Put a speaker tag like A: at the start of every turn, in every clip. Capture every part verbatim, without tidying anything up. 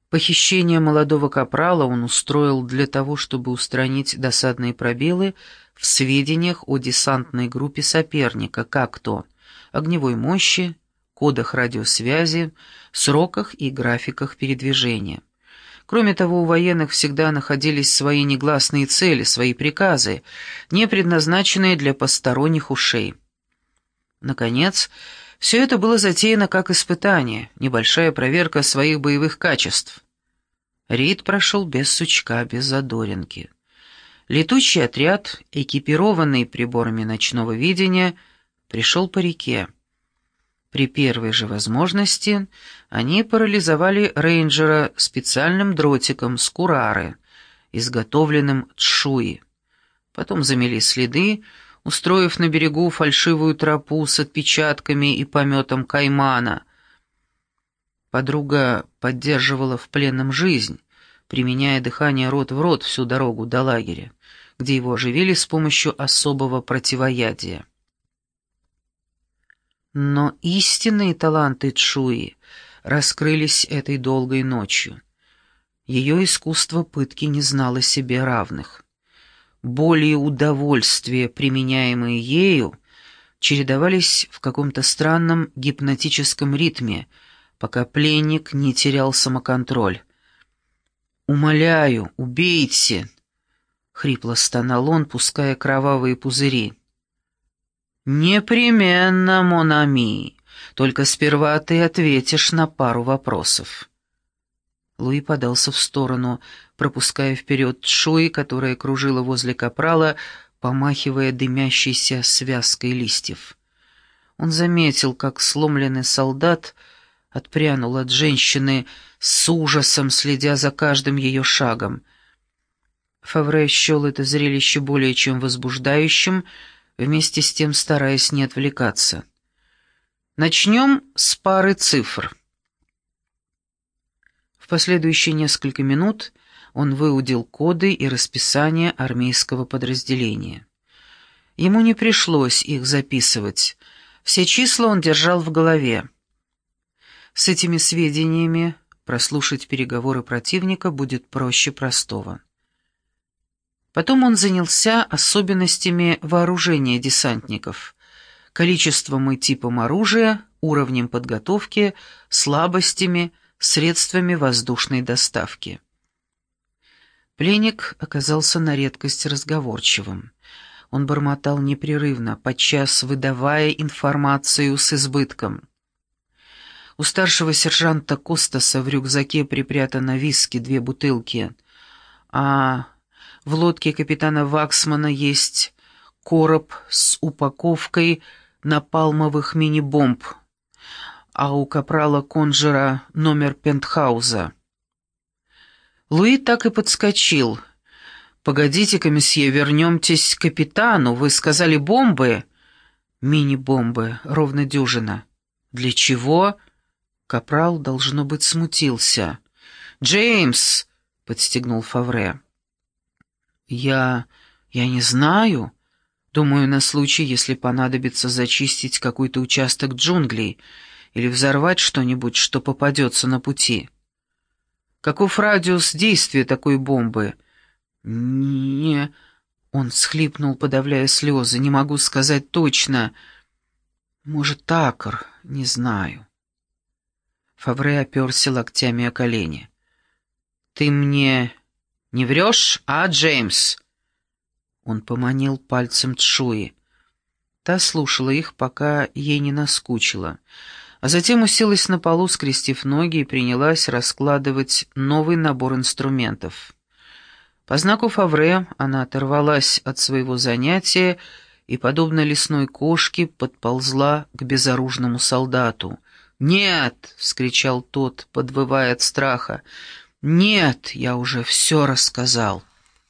A: Похищение молодого капрала он устроил для того, чтобы устранить досадные пробелы в сведениях о десантной группе соперника, как то огневой мощи, кодах радиосвязи, сроках и графиках передвижения. Кроме того, у военных всегда находились свои негласные цели, свои приказы, не предназначенные для посторонних ушей. Наконец, все это было затеяно как испытание, небольшая проверка своих боевых качеств. Рейд прошел без сучка, без задоринки. Летучий отряд, экипированный приборами ночного видения, пришел по реке. При первой же возможности они парализовали рейнджера специальным дротиком с курары, изготовленным тшуи. Потом замели следы, устроив на берегу фальшивую тропу с отпечатками и пометом каймана. Подруга поддерживала в пленном жизнь, применяя дыхание рот в рот всю дорогу до лагеря, где его оживили с помощью особого противоядия. Но истинные таланты Тшуи раскрылись этой долгой ночью. Ее искусство пытки не знало себе равных. Боли и удовольствия, применяемые ею, чередовались в каком-то странном гипнотическом ритме, пока пленник не терял самоконтроль. «Умоляю, убейте!» — хрипло стонал он, пуская кровавые пузыри. «Непременно, мон ами, только сперва ты ответишь на пару вопросов». Луи подался в сторону, пропуская вперед Тшуи, которая кружила возле капрала, помахивая дымящейся связкой листьев. Он заметил, как сломленный солдат отпрянул от женщины с ужасом, следя за каждым ее шагом. Фавре счел это зрелище более чем возбуждающим, вместе с тем стараясь не отвлекаться. Начнем с пары цифр. В последующие несколько минут он выудил коды и расписание армейского подразделения. Ему не пришлось их записывать, все числа он держал в голове. С этими сведениями прослушать переговоры противника будет проще простого. Потом он занялся особенностями вооружения десантников, количеством и типом оружия, уровнем подготовки, слабостями, средствами воздушной доставки. Пленник оказался на редкость разговорчивым. Он бормотал непрерывно, подчас выдавая информацию с избытком. У старшего сержанта Костаса в рюкзаке припрятано виски, две бутылки, а в лодке капитана Ваксмана есть короб с упаковкой напалмовых мини-бомб, а у капрала Конжера номер пентхауза. Луи так и подскочил. «Погодите-ка, месье, вернемтесь к капитану. Вы сказали бомбы?» «Мини-бомбы, ровно дюжина». «Для чего?» Капрал, должно быть, смутился. «Джеймс!» — подстегнул Фавре. «Я... я не знаю. Думаю, на случай, если понадобится зачистить какой-то участок джунглей или взорвать что-нибудь, что попадется на пути». «Каков радиус действия такой бомбы?» «Не...» — он всхлипнул, подавляя слезы. «Не могу сказать точно. Может, акр, не знаю». Фавре оперся локтями о колени. «Ты мне не врешь, а, Джеймс?» Он поманил пальцем Тшуи. Та слушала их, пока ей не наскучило, а затем уселась на полу, скрестив ноги, и принялась раскладывать новый набор инструментов. По знаку Фавре она оторвалась от своего занятия и, подобно лесной кошке, подползла к безоружному солдату. «Нет!» — вскричал тот, подвывая от страха. «Нет, я уже все рассказал».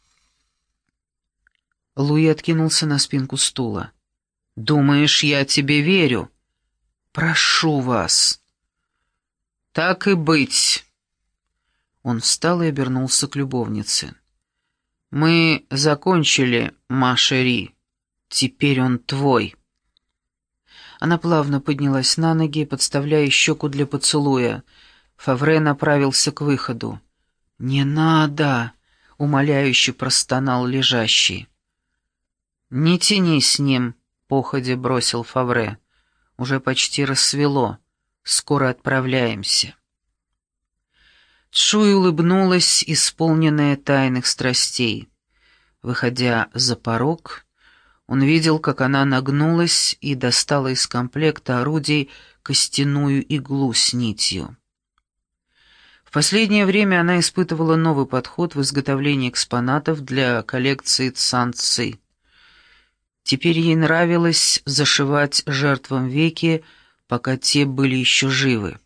A: Луи откинулся на спинку стула. «Думаешь, я тебе верю? Прошу вас». «Так и быть». Он встал и обернулся к любовнице. «Мы закончили, ма-шери. Теперь он твой». Она плавно поднялась на ноги, подставляя щеку для поцелуя. Фавре направился к выходу. «Не надо!» — умоляюще простонал лежащий. «Не тяни с ним», — походя бросил Фавре. «Уже почти рассвело. Скоро отправляемся». Чжуй улыбнулась, исполненная тайных страстей. Выходя за порог, он видел, как она нагнулась и достала из комплекта орудий костяную иглу с нитью. В последнее время она испытывала новый подход в изготовлении экспонатов для коллекции Цан-Ци. Теперь ей нравилось зашивать жертвам веки, пока те были еще живы.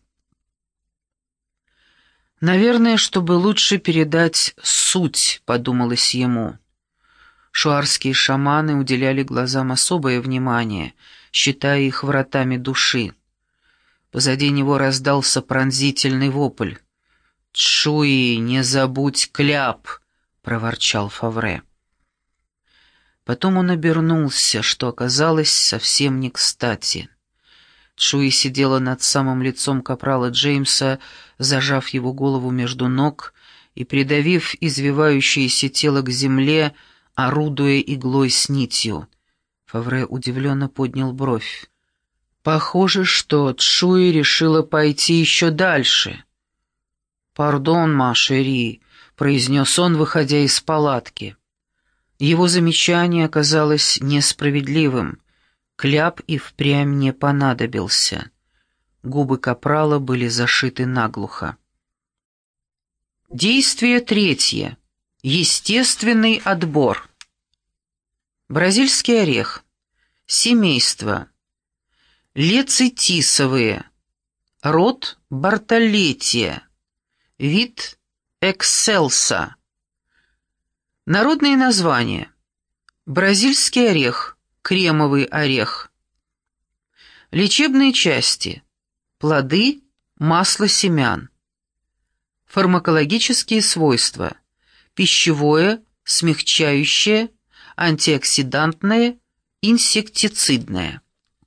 A: «Наверное, чтобы лучше передать суть», — подумалось ему. Шуарские шаманы уделяли глазам особое внимание, считая их вратами души. Позади него раздался пронзительный вопль. «Чжуй, не забудь кляп!» — проворчал Фавре. Потом он обернулся, что оказалось совсем не кстати. Чжуй сидела над самым лицом капрала Джеймса, зажав его голову между ног и придавив извивающееся тело к земле, орудуя иглой с нитью. Фавре удивленно поднял бровь. Похоже, что Чжуй решила пойти еще дальше. «Пардон, ма шери», — произнес он, выходя из палатки. Его замечание оказалось несправедливым. Кляп и впрямь не понадобился. Губы капрала были зашиты наглухо. Действие третье. Естественный отбор. Бразильский орех. Семейство. Лецитисовые. Род Бартолетия. Вид Экселса. Народные названия. Бразильский орех, кремовый орех. Лечебные части. Плоды, масло семян. Фармакологические свойства. Пищевое, смягчающее, антиоксидантное, инсектицидное.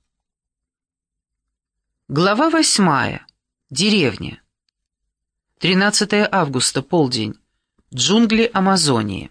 A: Глава восьмая. Деревня. тринадцатое августа, полдень. Джунгли Амазонии.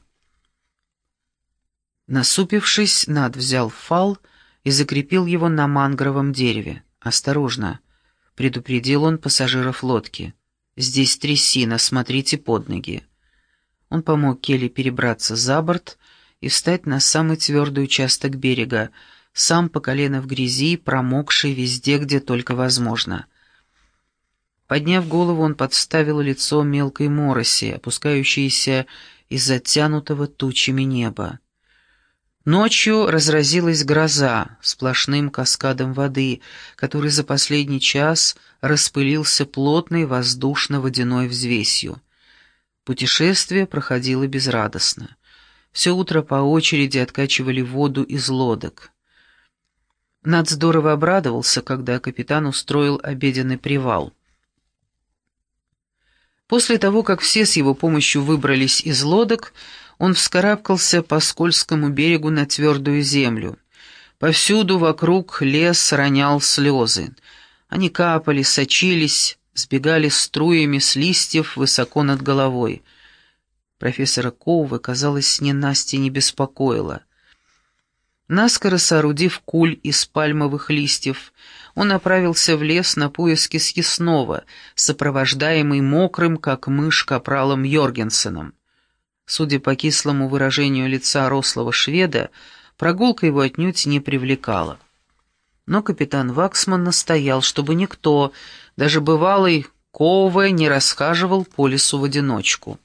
A: Насупившись, Над взял фал и закрепил его на мангровом дереве. «Осторожно!» — предупредил он пассажиров лодки. «Здесь трясина, смотрите под ноги». Он помог Келли перебраться за борт и встать на самый твердый участок берега, сам по колено в грязи, промокший везде, где только возможно. Подняв голову, он подставил лицо мелкой мороси, опускающейся из затянутого тучами неба. Ночью разразилась гроза сплошным каскадом воды, который за последний час распылился плотной воздушно-водяной взвесью. Путешествие проходило безрадостно. Все утро по очереди откачивали воду из лодок. Над здорово обрадовался, когда капитан устроил обеденный привал. После того, как все с его помощью выбрались из лодок, он вскарабкался по скользкому берегу на твердую землю. Повсюду вокруг лес ронял слезы. Они капали, сочились, сбегали струями с листьев высоко над головой. Профессора Коува, казалось, ненастье не беспокоило. Наскоро соорудив куль из пальмовых листьев, он направился в лес на поиски съестного, сопровождаемый мокрым, как мышь, капралом Йоргенсеном. Судя по кислому выражению лица рослого шведа, прогулка его отнюдь не привлекала. Но капитан Ваксман настоял, чтобы никто, даже бывалый Коуве, не расхаживал по лесу в одиночку.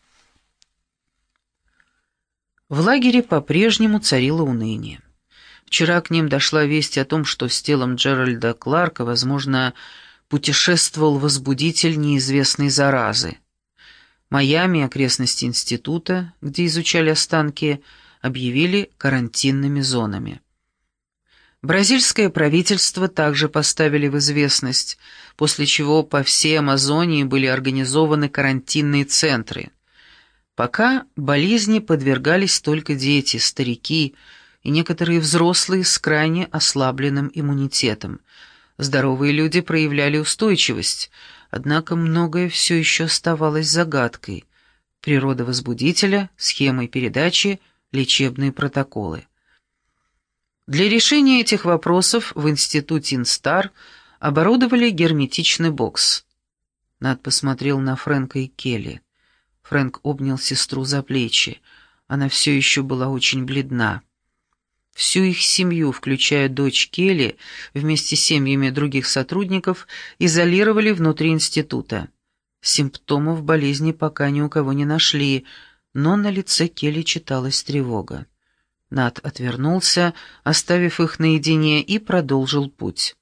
A: В лагере по-прежнему царило уныние. Вчера к ним дошла весть о том, что с телом Джеральда Кларка, возможно, путешествовал возбудитель неизвестной заразы. Майами и окрестности института, где изучали останки, объявили карантинными зонами. Бразильское правительство также поставили в известность, после чего по всей Амазонии были организованы карантинные центры. Пока болезни подвергались только дети, старики и некоторые взрослые с крайне ослабленным иммунитетом. Здоровые люди проявляли устойчивость, Однако многое все еще оставалось загадкой. Природа возбудителя, схемы передачи, лечебные протоколы. Для решения этих вопросов в институте Инстар оборудовали герметичный бокс. Нат посмотрел на Фрэнка и Келли. Фрэнк обнял сестру за плечи. Она все еще была очень бледна. Всю их семью, включая дочь Келли, вместе с семьями других сотрудников, изолировали внутри института. Симптомов болезни пока ни у кого не нашли, но на лице Келли читалась тревога. Нат отвернулся, оставив их наедине, и продолжил путь.